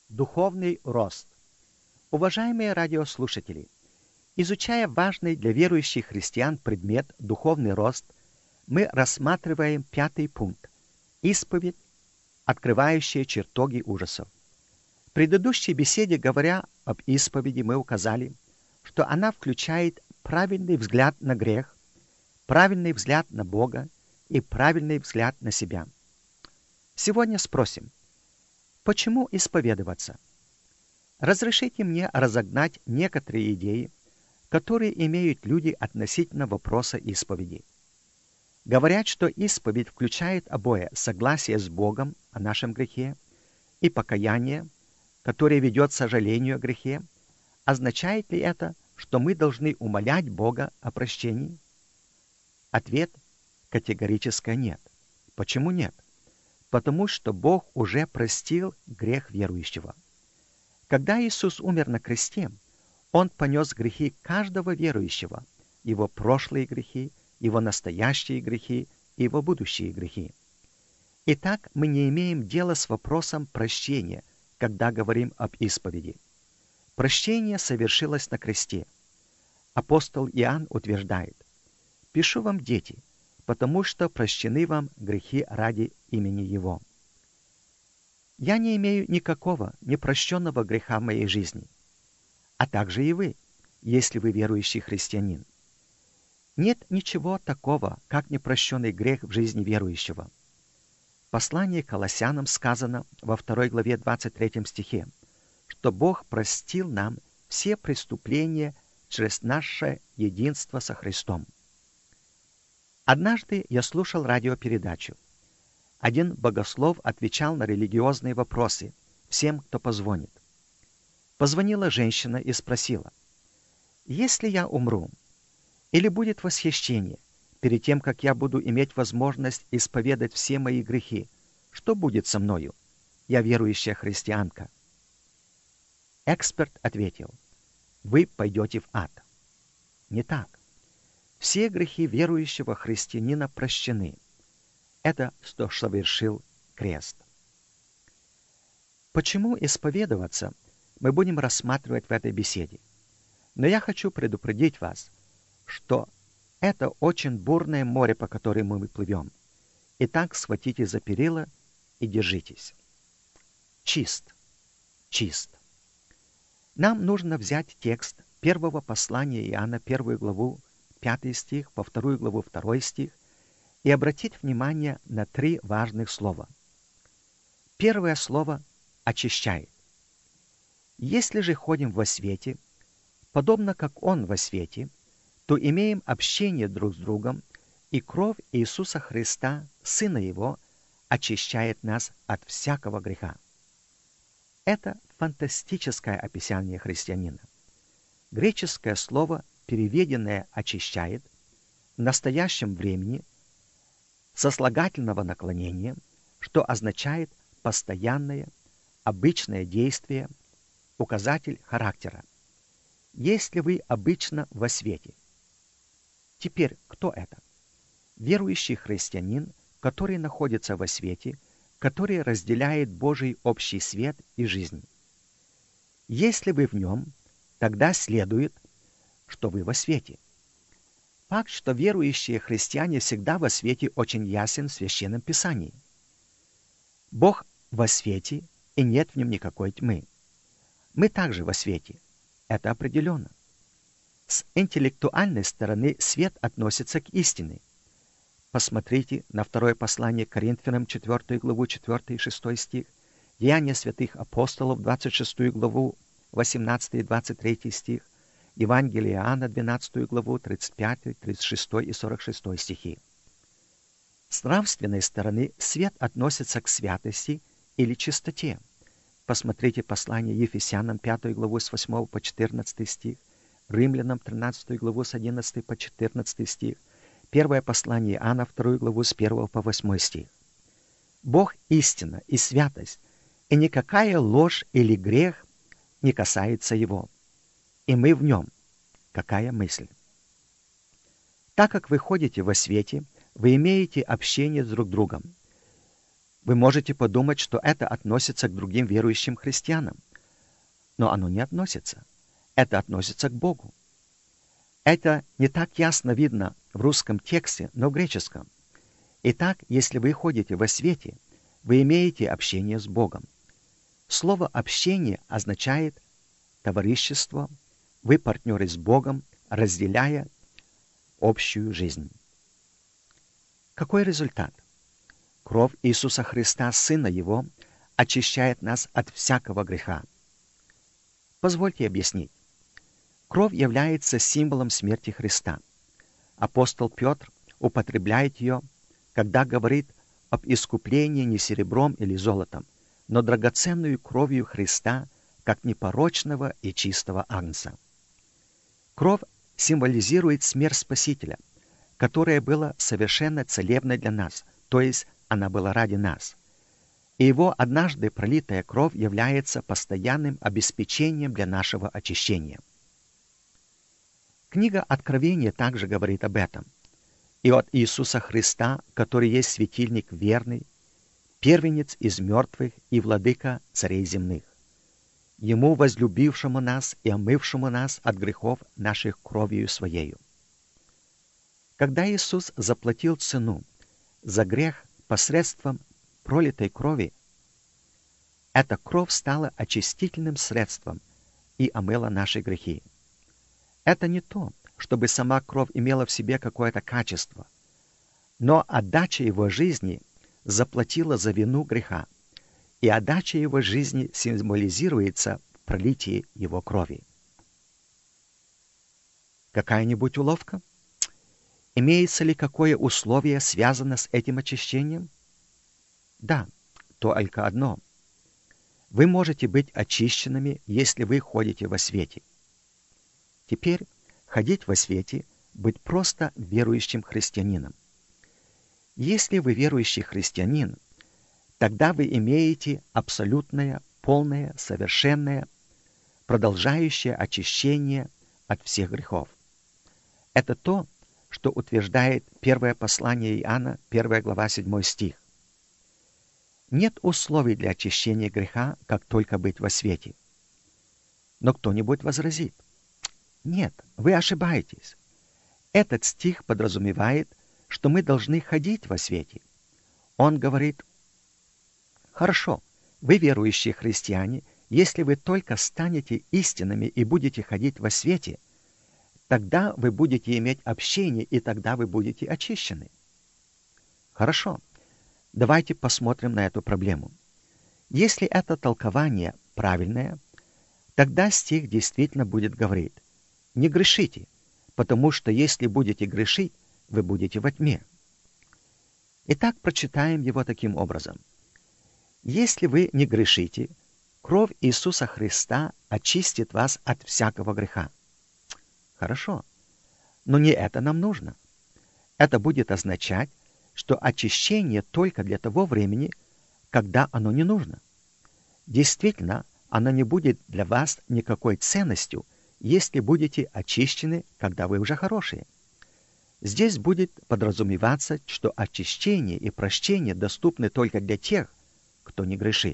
Духовный рост. Уважаемые радиослушатели, изучая важный для верующих христиан предмет «Духовный рост», мы рассматриваем пятый пункт– исповедь, открывающая чертоги ужасов. В предыдущей беседе, говоря об исповеди, мы указали, что она включает правильный взгляд на грех, правильный взгляд на Бога и правильный взгляд на себя. Сегодня спросим, почему исповедоваться? Разрешите мне разогнать некоторые идеи, которые имеют люди относительно вопроса исповеди. Говорят, что исповедь включает обои согласие с Богом о нашем грехе и покаяние, которое ведет к сожалению о грехе. Означает ли это, что мы должны умолять Бога о прощении? Ответ – категорически нет. Почему нет? Потому что Бог уже простил грех верующего. Когда Иисус умер на кресте, Он понес грехи каждого верующего, его прошлые грехи, его настоящие грехи и его будущие грехи. Итак, мы не имеем дела с вопросом прощения, когда говорим об исповеди. Прощение совершилось на кресте. Апостол Иоанн утверждает: «Пишу вам, дети, потому что прощены вам грехи ради имени Его». Я не имею никакого непрощенного греха в моей жизни, а также и вы, если вы верующий христианин. Нет ничего такого, как непрощенный грех в жизни верующего. В послании к Колоссянам сказано во 2 главе 23 стихе, что Бог простил нам все преступления через наше единство со Христом. Однажды я слушал радиопередачу. Один богослов отвечал на религиозные вопросы всем, кто позвонит. Позвонила женщина и спросила: «Если я умру, или будет восхищение перед тем, как я буду иметь возможность исповедать все мои грехи, что будет со мною? Я верующая христианка». Эксперт ответил: «Вы пойдете в ад». Не так. Все грехи верующего христианина прощены. Это что совершил крест. Почему исповедоваться, мы будем рассматривать в этой беседе. Но я хочу предупредить вас, что это очень бурное море, по которому мы плывем. Итак, схватите за перила и держитесь. Чист. Чист. Нам нужно взять текст первого послания Иоанна, 1 главу, 5 стих, по 2 главу, 2 стих, и обратить внимание на 3 важных слова. Первое слово «очищает». Если же ходим во свете, подобно как Он во свете, то имеем общение друг с другом, и кровь Иисуса Христа, Сына Его, очищает нас от всякого греха. Это фантастическое описание христианина. Греческое слово, переведенное «очищает», в настоящем времени сослагательного наклонения, что означает постоянное, обычное действие, указатель характера. Если вы обычно во свете. Теперь, кто это? Верующий христианин, который находится во свете, который разделяет Божий общий свет и жизнь. Если вы в нем, тогда следует, что вы во свете. Факт, что верующие христиане всегда во свете, очень ясен в Священном Писании. Бог во свете, и нет в нем никакой тьмы. Мы также во свете. Это определенно. С интеллектуальной стороны свет относится к истине. Посмотрите на второе послание к Коринфянам, 4 главу, 4 и 6 стих, Деяния святых апостолов, 26 главу, 18 и 23 стих, Евангелие Иоанна, 12 главу, 35, 36 и 46 стихи. С нравственной стороны свет относится к святости или чистоте. Посмотрите послание Ефесянам, 5 главу, с 8 по 14 стих, Римлянам, 13 главу, с 11 по 14 стих, первое послание Иоанна, 2 главу, с 1 по 8 стих. Бог истина и святость, и никакая ложь или грех не касается Его. И мы в Нем. Какая мысль? Так как вы ходите во свете, вы имеете общение с друг другом. Вы можете подумать, что это относится к другим верующим христианам, но оно не относится. Это относится к Богу. Это не так ясно видно в русском тексте, но в греческом. Итак, если вы ходите во свете, вы имеете общение с Богом. Слово «общение» означает товарищество, вы партнеры с Богом, разделяя общую жизнь. Какой результат? Кровь Иисуса Христа, Сына Его, очищает нас от всякого греха. Позвольте объяснить. Кровь является символом смерти Христа. Апостол Петр употребляет ее, когда говорит об искуплении не серебром или золотом, но драгоценную кровью Христа, как непорочного и чистого агнца. Кровь символизирует смерть Спасителя, которая была совершенно целебной для нас, то есть она была ради нас. И его однажды пролитая кровь является постоянным обеспечением для нашего очищения. Книга Откровения также говорит об этом. И от Иисуса Христа, который есть светильник верный, первенец из мертвых и владыка царей земных, Ему, возлюбившему нас и омывшему нас от грехов наших кровью Своею. Когда Иисус заплатил цену за грех посредством пролитой крови, эта кровь стала очистительным средством и омыла наши грехи. Это не то, чтобы сама кровь имела в себе какое-то качество, но отдача Его жизни заплатила за вину греха, и отдача Его жизни символизируется в пролитии Его крови. Какая-нибудь уловка? Имеется ли какое условие, связано с этим очищением? Да, только одно. Вы можете быть очищенными, если вы ходите во свете. Теперь ходить во свете, быть просто верующим христианином. Если вы верующий христианин, тогда вы имеете абсолютное, полное, совершенное, продолжающее очищение от всех грехов. Это то, что утверждает первое послание Иоанна, 1 глава, 7 стих. Нет условий для очищения греха, как только быть во свете. Но кто-нибудь возразит: нет, вы ошибаетесь. Этот стих подразумевает, что мы должны ходить во свете. Он говорит: хорошо, вы верующие христиане, если вы только станете истинными и будете ходить во свете, тогда вы будете иметь общение, и тогда вы будете очищены. Хорошо, давайте посмотрим на эту проблему. Если это толкование правильное, тогда стих действительно будет говорить: не грешите, потому что если будете грешить, вы будете во тьме. Итак, прочитаем его таким образом. Если вы не грешите, кровь Иисуса Христа очистит вас от всякого греха. Хорошо, но не это нам нужно. Это будет означать, что очищение только для того времени, когда оно не нужно. Действительно, оно не будет для вас никакой ценностью, если будете очищены, когда вы уже хорошие. Здесь будет подразумеваться, что очищение и прощение доступны только для тех, кто не грешит.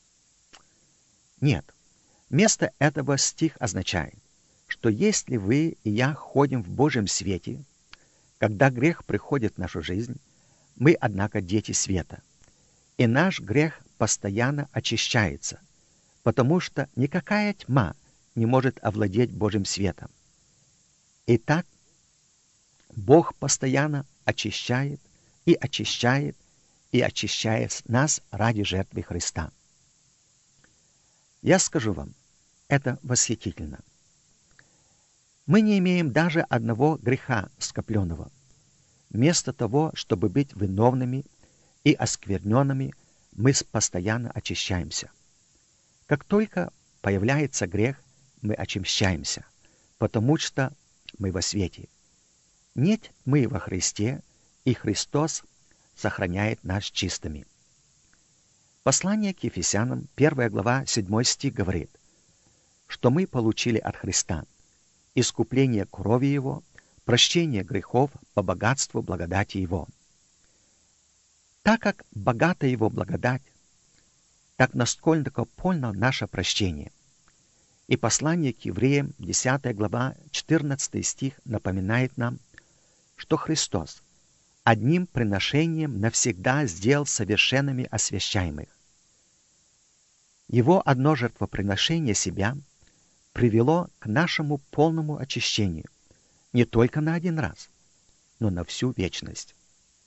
Нет, вместо этого стих означает, что если вы и я ходим в Божьем свете, когда грех приходит в нашу жизнь, мы, однако, дети света, и наш грех постоянно очищается, потому что никакая тьма не может овладеть Божьим светом. Итак, Бог постоянно очищает и очищает и очищает нас ради жертвы Христа. Я скажу вам, это восхитительно. Мы не имеем даже одного греха скопленного. Вместо того, чтобы быть виновными и оскверненными, мы постоянно очищаемся. Как только появляется грех, мы очищаемся, потому что мы во свете. Нет, мы во Христе, и Христос сохраняет нас чистыми. Послание к Ефесянам, 1 глава, 7 стих говорит, что мы получили от Христа искупление крови Его, прощение грехов по богатству благодати Его. Так как богата Его благодать, так насколько полно наше прощение. И послание к евреям, 10 глава, 14 стих, напоминает нам, что Христос одним приношением навсегда сделал совершенными освящаемых. Его одно жертвоприношение себя привело к нашему полному очищению не только на один раз, но на всю вечность.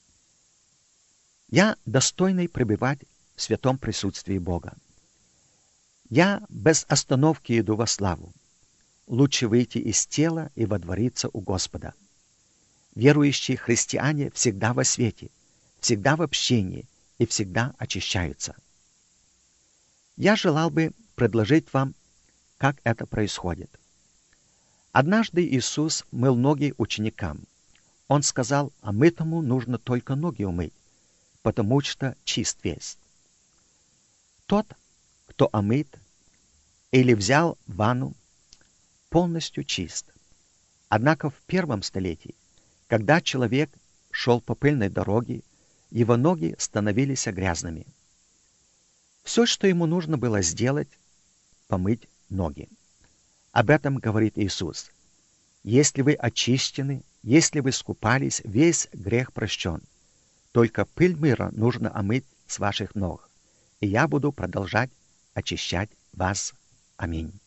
Я достойный пребывать в святом присутствии Бога. Я без остановки иду во славу. Лучше выйти из тела и водвориться у Господа. Верующие христиане всегда во свете, всегда в общении и всегда очищаются. Я желал бы предложить вам, как это происходит. Однажды Иисус мыл ноги ученикам. Он сказал, а мытому нужно только ноги умыть, потому что чист весь. Тот, кто омыт или взял ванну, полностью чист. Однако в первом столетии, когда человек шел по пыльной дороге, его ноги становились грязными. Все, что ему нужно было сделать, помыть ноги. Об этом говорит Иисус. Если вы очищены, если вы искупались, весь грех прощен. Только пыль мира нужно омыть с ваших ног, и я буду продолжать очищать вас. Аминь.